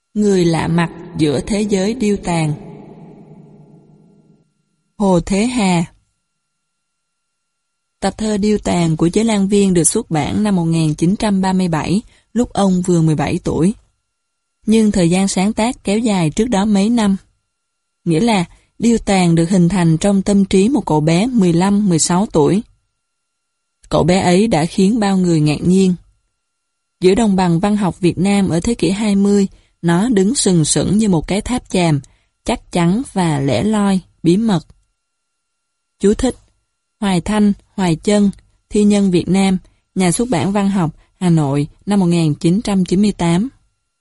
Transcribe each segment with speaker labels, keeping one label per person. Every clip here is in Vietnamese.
Speaker 1: Người lạ mặt giữa thế giới điêu tàn. Hồ Thế Hà. Tập thơ điêu tàn của Chế Lan Viên được xuất bản năm 1937, lúc ông vừa 17 tuổi. Nhưng thời gian sáng tác kéo dài trước đó mấy năm. Nghĩa là điêu tàn được hình thành trong tâm trí một cậu bé 15-16 tuổi. Cậu bé ấy đã khiến bao người ngạc nhiên. Giữa đồng bằng văn học Việt Nam ở thế kỷ 20, nó đứng sừng sững như một cái tháp chàm, chắc chắn và lẻ loi, bí mật. Chú thích: Hoài Thanh, Hoài Chân, Thi nhân Việt Nam, Nhà xuất bản văn học, Hà Nội, năm 1998.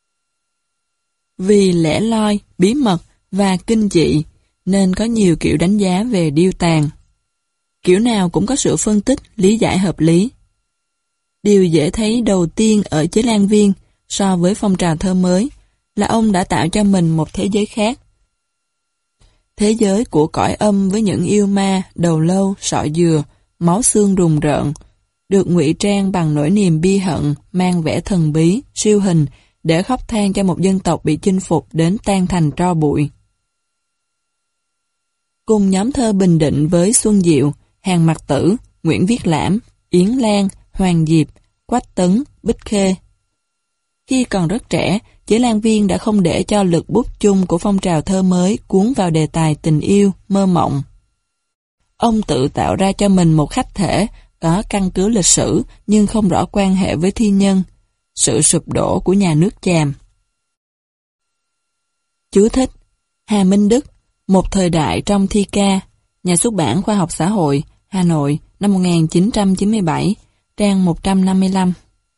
Speaker 1: Vì lẻ loi, bí mật và kinh dị, nên có nhiều kiểu đánh giá về điêu tàn. Kiểu nào cũng có sự phân tích, lý giải hợp lý. Điều dễ thấy đầu tiên ở Chế Lan Viên so với phong trào thơ mới là ông đã tạo cho mình một thế giới khác. Thế giới của cõi âm với những yêu ma, đầu lâu, sọ dừa, máu xương rùng rợn, được ngụy trang bằng nỗi niềm bi hận, mang vẻ thần bí, siêu hình, để khóc than cho một dân tộc bị chinh phục đến tan thành tro bụi. Cùng nhóm thơ Bình Định với Xuân Diệu, Hàn Mặc Tử, Nguyễn Viết Lãm, Yến Lan, Hoàng Diệp, Quách Tấn, Bích Khê. Khi còn rất trẻ, Chế Lan Viên đã không để cho lực bút chung của phong trào thơ mới cuốn vào đề tài tình yêu, mơ mộng. Ông tự tạo ra cho mình một khách thể có căn cứ lịch sử nhưng không rõ quan hệ với thi nhân, sự sụp đổ của nhà nước Chàm. Chú thích: Hà Minh Đức, Một thời đại trong thi ca, Nhà xuất bản Khoa học Xã hội, Hà Nội, năm 1997, trang 155.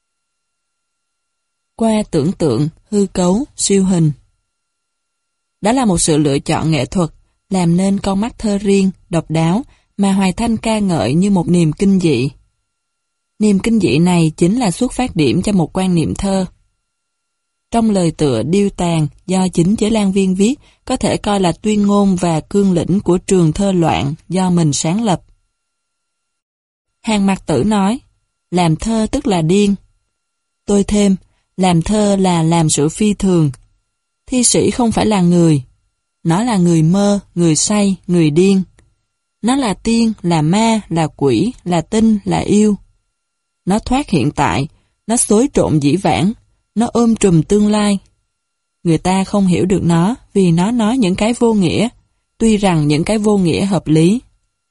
Speaker 1: Qua tưởng tượng, hư cấu, siêu hình. Đó là một sự lựa chọn nghệ thuật, làm nên con mắt thơ riêng, độc đáo, mà Hoài Thanh ca ngợi như một niềm kinh dị. Niềm kinh dị này chính là xuất phát điểm cho một quan niệm thơ. Trong lời tựa điêu tàn do chính Chế Lan Viên viết, có thể coi là tuyên ngôn và cương lĩnh của trường thơ loạn do mình sáng lập. Hàn Mặc Tử nói, làm thơ tức là điên. Tôi thêm, làm thơ là làm sự phi thường. Thi sĩ không phải là người. Nó là người mơ, người say, người điên. Nó là tiên, là ma, là quỷ, là tinh, là yêu. Nó thoát hiện tại, nó xối trộn dĩ vãng, nó ôm trùm tương lai. Người ta không hiểu được nó vì nó nói những cái vô nghĩa, tuy rằng những cái vô nghĩa hợp lý.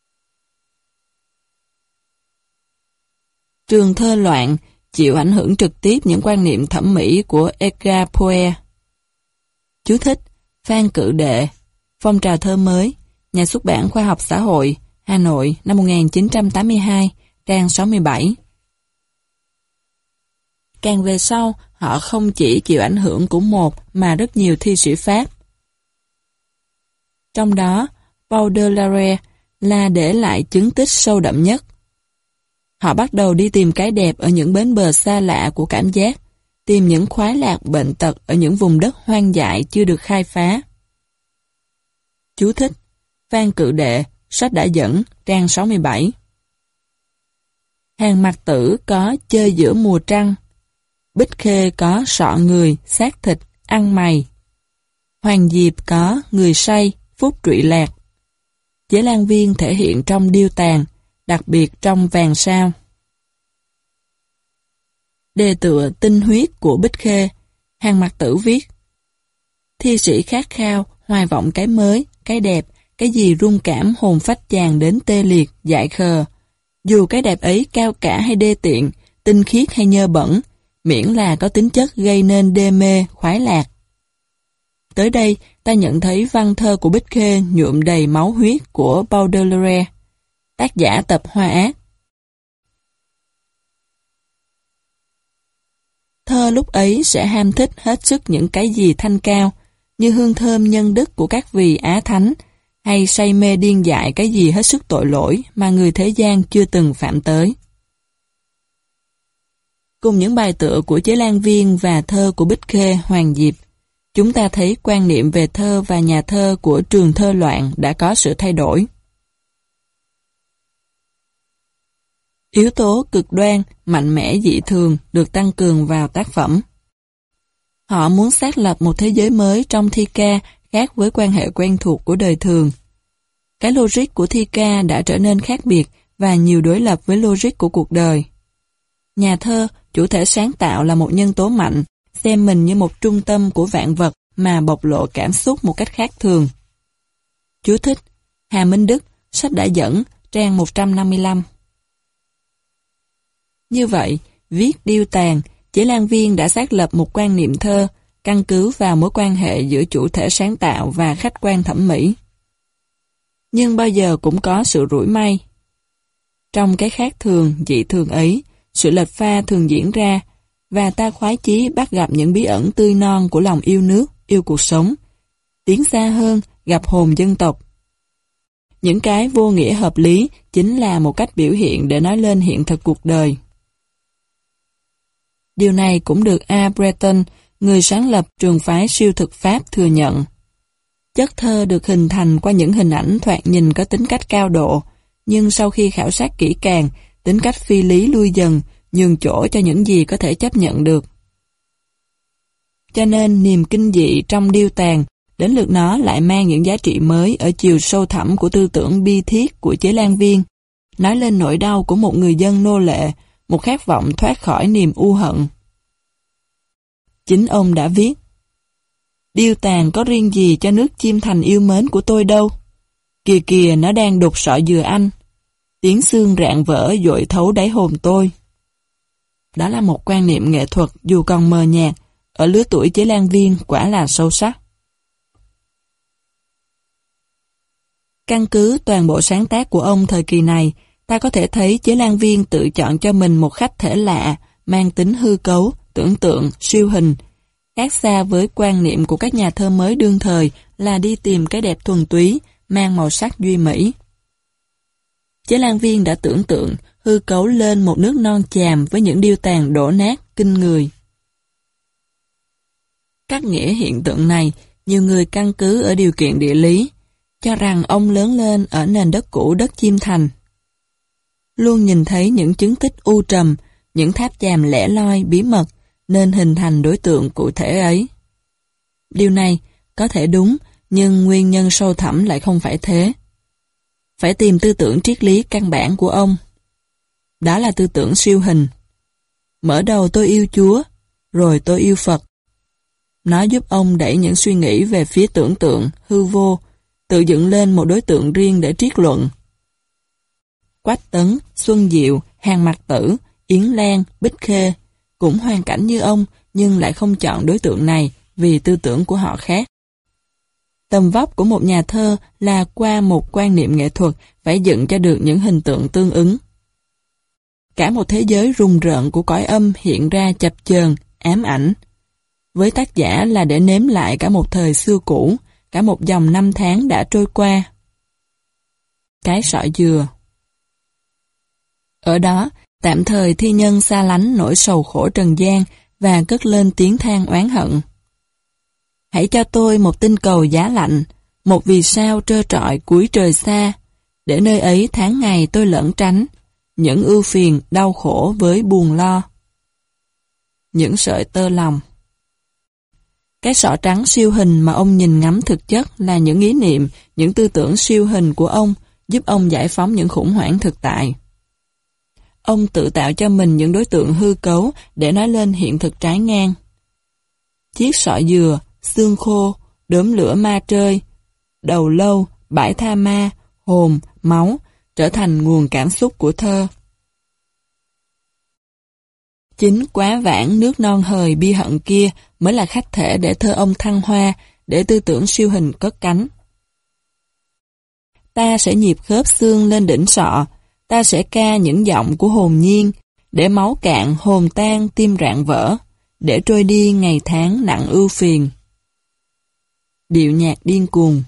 Speaker 1: Trường thơ loạn chịu ảnh hưởng trực tiếp những quan niệm thẩm mỹ của Edgar Poe. Chú thích: Phan Cự Đệ, Phong trào thơ mới, Nhà xuất bản Khoa học Xã hội, Hà Nội, năm 1982, trang 67. Càng về sau, họ không chỉ chịu ảnh hưởng của một mà rất nhiều thi sĩ Pháp. Trong đó, Baudelaire là để lại chứng tích sâu đậm nhất. Họ bắt đầu đi tìm cái đẹp ở những bến bờ xa lạ của cảm giác, tìm những khoái lạc bệnh tật ở những vùng đất hoang dại chưa được khai phá. Chú thích: Phan Cự Đệ, sách đã dẫn, trang 67. Hàn Mặc Tử có chơi giữa mùa trăng. Bích Khê có sọ người, xác thịt, ăn mày. Hoàng Diệp có người say, phút trụy lạc. Chế Lan Viên thể hiện trong điêu tàn, đặc biệt trong Vàng Sao. Đề tựa Tinh huyết của Bích Khê, Hàn Mặc Tử viết: Thi sĩ khát khao, hoài vọng cái mới, cái đẹp, cái gì rung cảm hồn phách chàng đến tê liệt, dại khờ. Dù cái đẹp ấy cao cả hay đê tiện, tinh khiết hay nhơ bẩn, miễn là có tính chất gây nên đê mê, khoái lạc. Tới đây, ta nhận thấy văn thơ của Bích Khê nhuộm đầy máu huyết của Baudelaire, tác giả tập Hoa Ác. Thơ lúc ấy sẽ ham thích hết sức những cái gì thanh cao, như hương thơm nhân đức của các vị Á Thánh, hay say mê điên dại cái gì hết sức tội lỗi mà người thế gian chưa từng phạm tới. Cùng những bài tựa của Chế Lan Viên và thơ của Bích Khê, Hoàng Diệp, chúng ta thấy quan niệm về thơ và nhà thơ của trường thơ loạn đã có sự thay đổi. Yếu tố cực đoan, mạnh mẽ dị thường được tăng cường vào tác phẩm. Họ muốn xác lập một thế giới mới trong thi ca khác với quan hệ quen thuộc của đời thường. Cái logic của thi ca đã trở nên khác biệt và nhiều đối lập với logic của cuộc đời. Nhà thơ, chủ thể sáng tạo là một nhân tố mạnh, xem mình như một trung tâm của vạn vật mà bộc lộ cảm xúc một cách khác thường. Chú thích: Hà Minh Đức, sách đã dẫn, trang 155. Như vậy, viết Điêu Tàn, Chế Lan Viên đã xác lập một quan niệm thơ, căn cứ vào mối quan hệ giữa chủ thể sáng tạo và khách quan thẩm mỹ. Nhưng bao giờ cũng có sự rủi may. Trong cái khác thường, dị thường ấy, sự lệch pha thường diễn ra, và ta khoái chí bắt gặp những bí ẩn tươi non của lòng yêu nước, yêu cuộc sống. Tiến xa hơn, gặp hồn dân tộc. Những cái vô nghĩa hợp lý chính là một cách biểu hiện để nói lên hiện thực cuộc đời. Điều này cũng được A. Breton, người sáng lập trường phái siêu thực Pháp, thừa nhận. Chất thơ được hình thành qua những hình ảnh thoạt nhìn có tính cách cao độ, nhưng sau khi khảo sát kỹ càng, tính cách phi lý lui dần, nhường chỗ cho những gì có thể chấp nhận được. Cho nên niềm kinh dị trong Điêu Tàn, đến lượt nó lại mang những giá trị mới ở chiều sâu thẳm của tư tưởng bi thiết của Chế Lan Viên, nói lên nỗi đau của một người dân nô lệ, một khát vọng thoát khỏi niềm u hận. Chính ông đã viết: Điêu Tàn có riêng gì cho nước chim thành yêu mến của tôi đâu. Kìa kìa nó đang đục sọ dừa anh. Tiếng xương rạn vỡ dội thấu đáy hồn tôi. Đó là một quan niệm nghệ thuật dù còn mờ nhạt, ở lứa tuổi Chế Lan Viên quả là sâu sắc. Căn cứ toàn bộ sáng tác của ông thời kỳ này, ta có thể thấy Chế Lan Viên tự chọn cho mình một khách thể lạ, mang tính hư cấu, tưởng tượng, siêu hình, khác xa với quan niệm của các nhà thơ mới đương thời là đi tìm cái đẹp thuần túy, mang màu sắc duy mỹ. Chế Lan Viên đã tưởng tượng, hư cấu lên một nước non chàm với những điêu tàn đổ nát, kinh người. Các nghĩa hiện tượng này, nhiều người căn cứ ở điều kiện địa lý, cho rằng ông lớn lên ở nền đất cũ đất Chim Thành. Luôn nhìn thấy những chứng tích u trầm, những tháp chàm lẻ loi, bí mật, nên hình thành đối tượng cụ thể ấy. Điều này có thể đúng, nhưng nguyên nhân sâu thẳm lại không phải thế. Phải tìm tư tưởng triết lý căn bản của ông. Đó là tư tưởng siêu hình. Mở đầu tôi yêu Chúa, rồi tôi yêu Phật. Nó giúp ông đẩy những suy nghĩ về phía tưởng tượng, hư vô, tự dựng lên một đối tượng riêng để triết luận. Quách Tấn, Xuân Diệu, Hàn Mặc Tử, Yến Lan, Bích Khê cũng hoàn cảnh như ông nhưng lại không chọn đối tượng này vì tư tưởng của họ khác. Tầm vóc của một nhà thơ là qua một quan niệm nghệ thuật phải dựng cho được những hình tượng tương ứng. Cả một thế giới rùng rợn của cõi âm hiện ra chập chờn, ám ảnh. Với tác giả là để nếm lại cả một thời xưa cũ, cả một dòng năm tháng đã trôi qua. Cái sọ dừa. Ở đó, tạm thời thi nhân xa lánh nỗi sầu khổ trần gian và cất lên tiếng than oán hận. Hãy cho tôi một tinh cầu giá lạnh, một vì sao trơ trọi cuối trời xa, để nơi ấy tháng ngày tôi lẩn tránh, những ưu phiền, đau khổ với buồn lo. Những sợi tơ lòng. Cái sọ trắng siêu hình mà ông nhìn ngắm thực chất là những ý niệm, những tư tưởng siêu hình của ông, giúp ông giải phóng những khủng hoảng thực tại. Ông tự tạo cho mình những đối tượng hư cấu để nói lên hiện thực trái ngang. Chiếc sọ dừa, xương khô, đốm lửa ma trơi, đầu lâu, bãi tha ma, hồn, máu trở thành nguồn cảm xúc của thơ. Chính quá vãng nước non hời bi hận kia mới là khách thể để thơ ông thăng hoa, để tư tưởng siêu hình cất cánh. Ta sẽ nhịp khớp xương lên đỉnh sọ, ta sẽ ca những giọng của hồn nhiên, để máu cạn, hồn tan, tim rạn vỡ, để trôi đi ngày tháng nặng ưu phiền. Điệu nhạc điên cuồng.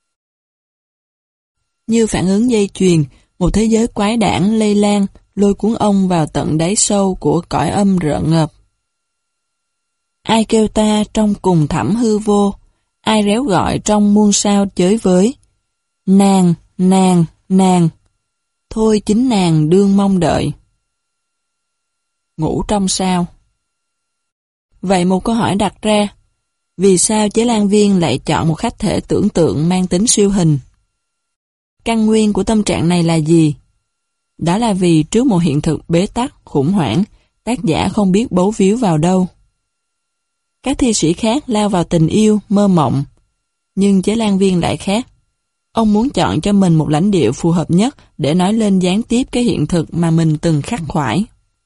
Speaker 1: Như phản ứng dây chuyền, một thế giới quái đản lây lan, lôi cuốn ông vào tận đáy sâu của cõi âm rợn ngợp. Ai kêu ta trong cùng thẳm hư vô, ai réo gọi trong muôn sao chới với. Nàng, nàng, nàng, thôi chính nàng đương mong đợi. Ngủ trong sao. Vậy một câu hỏi đặt ra, vì sao Chế Lan Viên lại chọn một khách thể tưởng tượng mang tính siêu hình? Căn nguyên của tâm trạng này là gì? Đó là vì trước một hiện thực bế tắc, khủng hoảng, tác giả không biết bấu víu vào đâu. Các thi sĩ khác lao vào tình yêu, mơ mộng, nhưng Chế Lan Viên lại khác. Ông muốn chọn cho mình một lãnh điệu phù hợp nhất để nói lên gián tiếp cái hiện thực mà mình từng khắc khoải.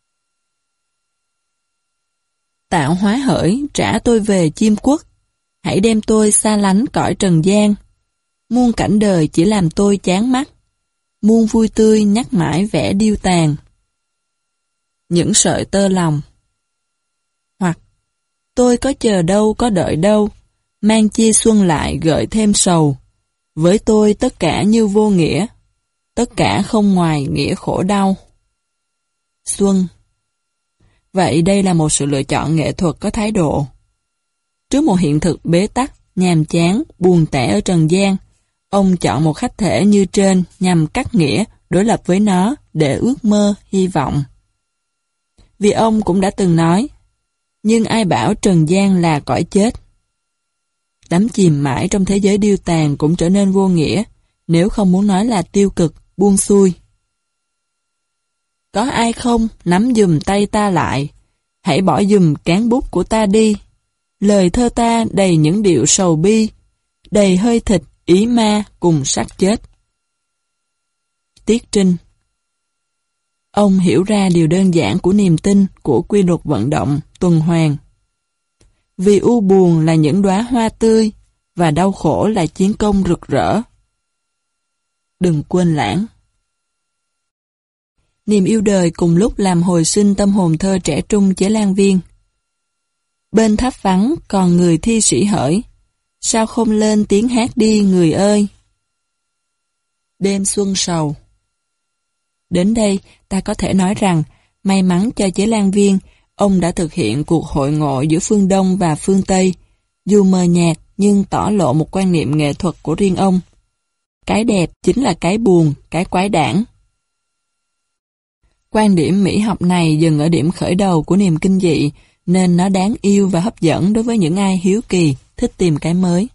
Speaker 1: Tạo hóa hỡi, trả tôi về chim quốc, hãy đem tôi xa lánh cõi trần gian. Muôn cảnh đời chỉ làm tôi chán mắt, muôn vui tươi nhắc mãi vẻ điêu tàn. Những sợi tơ lòng. Hoặc, tôi có chờ đâu, có đợi đâu, mang chia xuân lại gợi thêm sầu. Với tôi tất cả như vô nghĩa, tất cả không ngoài nghĩa khổ đau. Xuân. Vậy đây là một sự lựa chọn nghệ thuật có thái độ. Trước một hiện thực bế tắc, nhàm chán, buồn tẻ ở trần gian, ông chọn một khách thể như trên nhằm cắt nghĩa, đối lập với nó để ước mơ, hy vọng. Vì ông cũng đã từng nói, nhưng ai bảo trần gian là cõi chết. Đắm chìm mãi trong thế giới điêu tàn cũng trở nên vô nghĩa, nếu không muốn nói là tiêu cực, buông xuôi. Có ai không nắm giùm tay ta lại, hãy bỏ giùm cán bút của ta đi. Lời thơ ta đầy những điệu sầu bi, đầy hơi thịt, ý ma cùng xác chết. Tiết Trinh. Ông hiểu ra điều đơn giản của niềm tin, của quy luật vận động, tuần hoàn. Vì u buồn là những đóa hoa tươi, và đau khổ là chiến công rực rỡ. Đừng quên lãng. Niềm yêu đời cùng lúc làm hồi sinh tâm hồn thơ trẻ trung Chế Lan Viên. Bên tháp vắng còn người thi sĩ hỡi, sao không lên tiếng hát đi người ơi? Đêm xuân sầu. Đến đây, ta có thể nói rằng, may mắn cho Chế Lan Viên, ông đã thực hiện cuộc hội ngộ giữa phương Đông và phương Tây, dù mờ nhạt nhưng tỏ lộ một quan niệm nghệ thuật của riêng ông. Cái đẹp chính là cái buồn, cái quái đản. Quan điểm mỹ học này dừng ở điểm khởi đầu của niềm kinh dị, nên nó đáng yêu và hấp dẫn đối với những ai hiếu kỳ, thích tìm cái mới.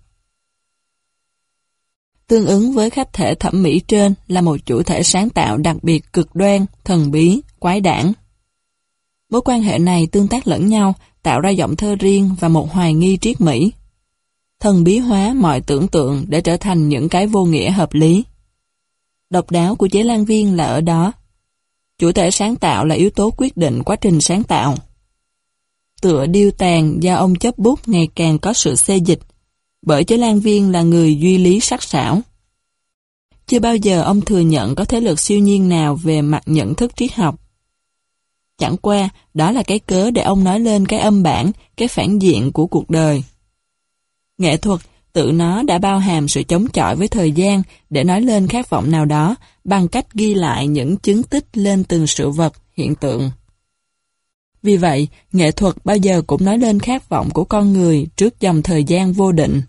Speaker 1: Tương ứng với khách thể thẩm mỹ trên là một chủ thể sáng tạo đặc biệt cực đoan, thần bí, quái đản. Mối quan hệ này tương tác lẫn nhau, tạo ra giọng thơ riêng và một hoài nghi triết mỹ. Thần bí hóa mọi tưởng tượng để trở thành những cái vô nghĩa hợp lý. Độc đáo của Chế Lan Viên là ở đó. Chủ thể sáng tạo là yếu tố quyết định quá trình sáng tạo. Tựa điêu tàn do ông chấp bút ngày càng có sự xê dịch, bởi Chế Lan Viên là người duy lý sắc sảo. Chưa bao giờ ông thừa nhận có thế lực siêu nhiên nào về mặt nhận thức triết học. Chẳng qua, đó là cái cớ để ông nói lên cái âm bản, cái phản diện của cuộc đời. Nghệ thuật, tự nó đã bao hàm sự chống chọi với thời gian để nói lên khát vọng nào đó bằng cách ghi lại những chứng tích lên từng sự vật, hiện tượng. Vì vậy, nghệ thuật bao giờ cũng nói lên khát vọng của con người trước dòng thời gian vô định.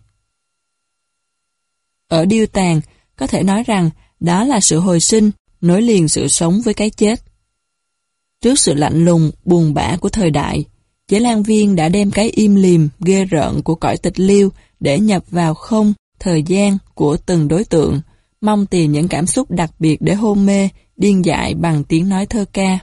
Speaker 1: Ở điêu tàn, có thể nói rằng đó là sự hồi sinh, nối liền sự sống với cái chết. Trước sự lạnh lùng, buồn bã của thời đại, Chế Lan Viên đã đem cái im lìm, ghê rợn của cõi tịch liêu để nhập vào không, thời gian của từng đối tượng, mong tìm những cảm xúc đặc biệt để hôn mê, điên dại bằng tiếng nói thơ ca.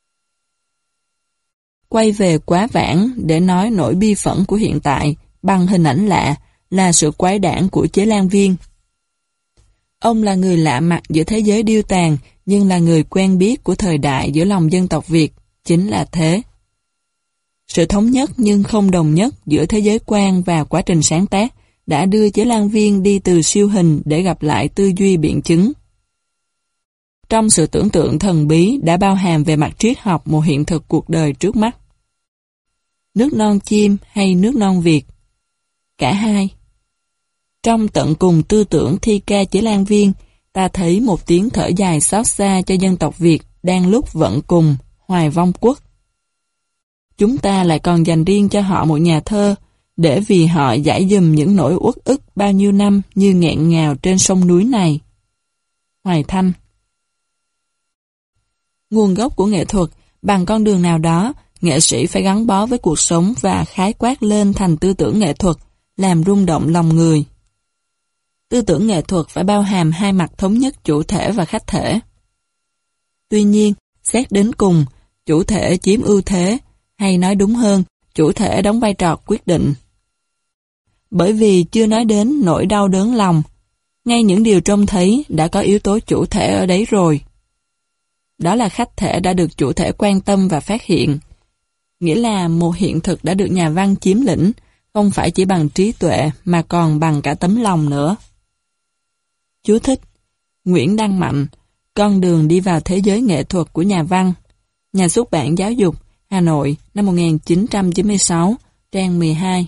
Speaker 1: Quay về quá vãng để nói nỗi bi phẫn của hiện tại bằng hình ảnh lạ là sự quái đản của Chế Lan Viên. Ông là người lạ mặt giữa thế giới điêu tàn nhưng là người quen biết của thời đại giữa lòng dân tộc Việt, chính là thế. Sự thống nhất nhưng không đồng nhất giữa thế giới quan và quá trình sáng tác đã đưa Chế Lan Viên đi từ siêu hình để gặp lại tư duy biện chứng. Trong sự tưởng tượng thần bí đã bao hàm về mặt triết học một hiện thực cuộc đời trước mắt. Nước non chim hay nước non Việt? Cả hai. Trong tận cùng tư tưởng thi ca Chế Lan Viên, ta thấy một tiếng thở dài xót xa cho dân tộc Việt đang lúc vận cùng, hoài vong quốc. Chúng ta lại còn dành riêng cho họ một nhà thơ, để vì họ giải dùm những nỗi uất ức bao nhiêu năm như nghẹn ngào trên sông núi này. Hoài Thanh. Nguồn gốc của nghệ thuật, bằng con đường nào đó, nghệ sĩ phải gắn bó với cuộc sống và khái quát lên thành tư tưởng nghệ thuật, làm rung động lòng người. Tư tưởng nghệ thuật phải bao hàm hai mặt thống nhất chủ thể và khách thể. Tuy nhiên, xét đến cùng, chủ thể chiếm ưu thế, hay nói đúng hơn, chủ thể đóng vai trò quyết định. Bởi vì chưa nói đến nỗi đau đớn lòng, ngay những điều trông thấy đã có yếu tố chủ thể ở đấy rồi. Đó là khách thể đã được chủ thể quan tâm và phát hiện, nghĩa là một hiện thực đã được nhà văn chiếm lĩnh, không phải chỉ bằng trí tuệ mà còn bằng cả tấm lòng nữa. Chú thích: Nguyễn Đăng Mạnh, Con đường đi vào thế giới nghệ thuật của nhà văn. Nhà xuất bản Giáo dục, Hà Nội, năm 1996, trang 12.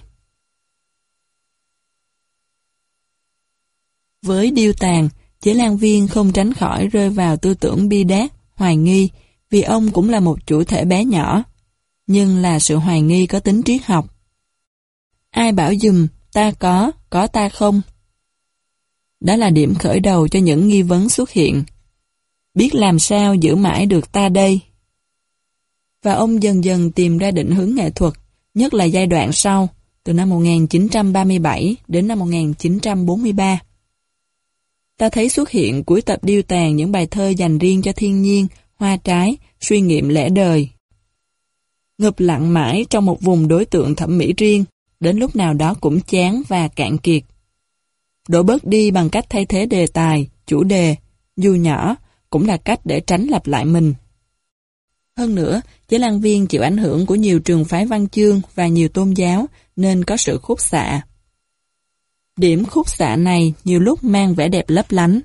Speaker 1: Với Điêu Tàn, Chế Lan Viên không tránh khỏi rơi vào tư tưởng bi đát, hoài nghi, vì ông cũng là một chủ thể bé nhỏ, nhưng là sự hoài nghi có tính triết học. Ai bảo dùm, ta có ta không? Đó là điểm khởi đầu cho những nghi vấn xuất hiện. Biết làm sao giữ mãi được ta đây? Và ông dần dần tìm ra định hướng nghệ thuật, nhất là giai đoạn sau, từ năm 1937 đến năm 1943. Ta thấy xuất hiện cuối tập Điêu Tàn những bài thơ dành riêng cho thiên nhiên, hoa trái, suy nghiệm lẽ đời. Ngập lặng mãi trong một vùng đối tượng thẩm mỹ riêng, đến lúc nào đó cũng chán và cạn kiệt. Đổ bớt đi bằng cách thay thế đề tài, chủ đề, dù nhỏ, cũng là cách để tránh lặp lại mình. Hơn nữa, Chế Lan Viên chịu ảnh hưởng của nhiều trường phái văn chương và nhiều tôn giáo nên có sự khúc xạ. Điểm khúc xạ này nhiều lúc mang vẻ đẹp lấp lánh.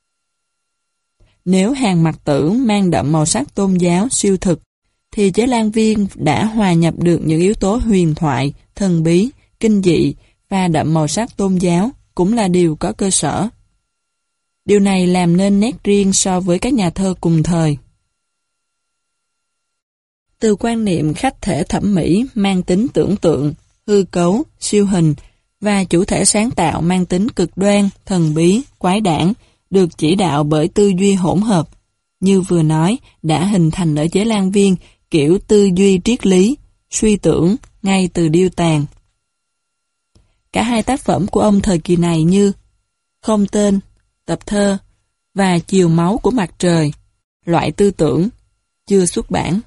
Speaker 1: Nếu Hàng Mặc Tử mang đậm màu sắc tôn giáo siêu thực, thì Chế Lan Viên đã hòa nhập được những yếu tố huyền thoại, thần bí, kinh dị và đậm màu sắc tôn giáo cũng là điều có cơ sở. Điều này làm nên nét riêng so với các nhà thơ cùng thời. Từ quan niệm khách thể thẩm mỹ mang tính tưởng tượng, hư cấu, siêu hình và chủ thể sáng tạo mang tính cực đoan, thần bí, quái đản, được chỉ đạo bởi tư duy hỗn hợp, như vừa nói đã hình thành ở Chế Lan Viên kiểu tư duy triết lý, suy tưởng ngay từ Điêu Tàn. Cả hai tác phẩm của ông thời kỳ này như Không Tên, tập thơ và Chiều Máu của Mặt Trời, loại tư tưởng, chưa xuất bản.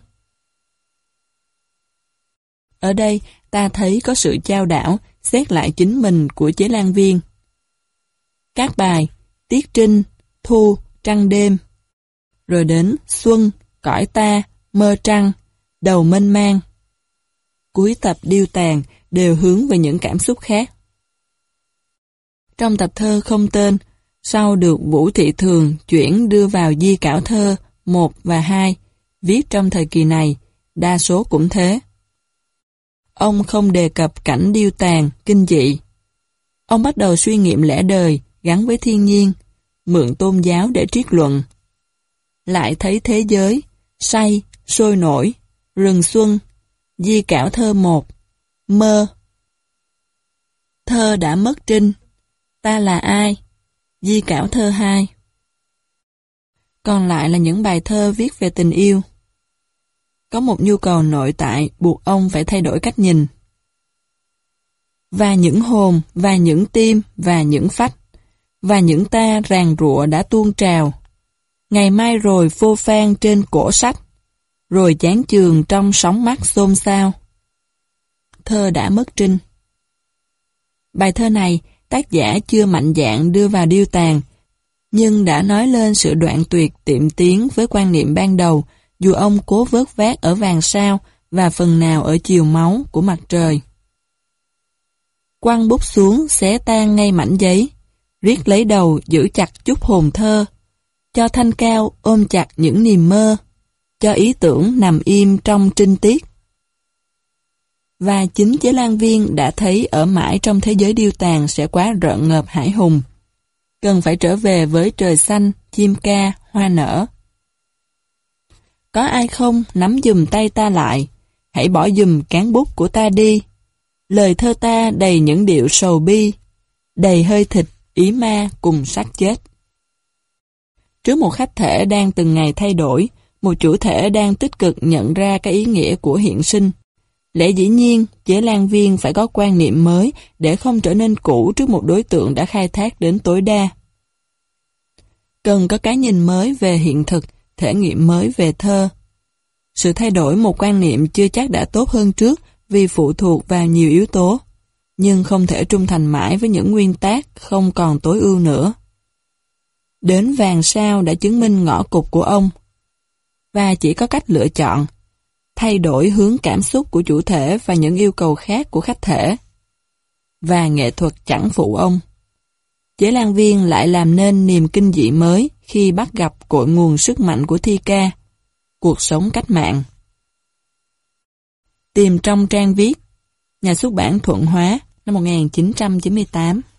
Speaker 1: Ở đây ta thấy có sự chao đảo, xét lại chính mình của Chế Lan Viên. Các bài Tiết Trinh, Thu, Trăng Đêm, rồi đến Xuân, Cõi Ta, Mơ Trăng, Đầu Mênh Mang. Cuối tập Điêu Tàn đều hướng về những cảm xúc khác. Trong tập thơ Không Tên, sau được Vũ Thị Thường chuyển đưa vào di cảo thơ 1 và 2, viết trong thời kỳ này, đa số cũng thế. Ông không đề cập cảnh điêu tàn, kinh dị. Ông bắt đầu suy nghiệm lẽ đời, gắn với thiên nhiên, mượn tôn giáo để triết luận. Lại thấy thế giới, say, sôi nổi, rừng xuân, di cảo thơ 1, mơ. Thơ đã mất trinh, ta là ai, di cảo thơ 2. Còn lại là những bài thơ viết về tình yêu. Có một nhu cầu nội tại buộc ông phải thay đổi cách nhìn. Và những hồn, và những tim, và những phách, và những ta ràng rụa đã tuôn trào. Ngày mai rồi phô phan trên cổ sách, rồi chán chường trong sóng mắt xôn xao. Thơ đã mất trinh. Bài thơ này, tác giả chưa mạnh dạn đưa vào Điêu Tàn, nhưng đã nói lên sự đoạn tuyệt tiệm tiến với quan niệm ban đầu, dù ông cố vớt vát ở Vàng Sao và phần nào ở Chiều Máu của Mặt Trời. Quăng bút xuống xé tan ngay mảnh giấy, riết lấy đầu giữ chặt chút hồn thơ, cho thanh cao ôm chặt những niềm mơ, cho ý tưởng nằm im trong trinh tiết. Và chính Chế Lan Viên đã thấy ở mãi trong thế giới điêu tàn sẽ quá rợn ngợp hải hùng. Cần phải trở về với trời xanh, chim ca, hoa nở. Có ai không nắm giùm tay ta lại, hãy bỏ giùm cán bút của ta đi. Lời thơ ta đầy những điệu sầu bi, đầy hơi thịt, ý ma cùng xác chết. Trước một khách thể đang từng ngày thay đổi, một chủ thể đang tích cực nhận ra cái ý nghĩa của hiện sinh. Lẽ dĩ nhiên, chế lan viên phải có quan niệm mới để không trở nên cũ trước một đối tượng đã khai thác đến tối đa. Cần có cái nhìn mới về hiện thực, thể nghiệm mới về thơ. Sự thay đổi một quan niệm chưa chắc đã tốt hơn trước vì phụ thuộc vào nhiều yếu tố, nhưng không thể trung thành mãi với những nguyên tắc không còn tối ưu nữa. Đến vàng sao đã chứng minh ngõ cụt của ông. Và chỉ có cách lựa chọn, thay đổi hướng cảm xúc của chủ thể và những yêu cầu khác của khách thể. Và nghệ thuật chẳng phụ ông. Chế lan viên lại làm nên niềm kinh dị mới khi bắt gặp cội nguồn sức mạnh của thi ca, cuộc sống cách mạng. Tìm trong trang viết, Nhà xuất bản Thuận Hóa, năm 1998.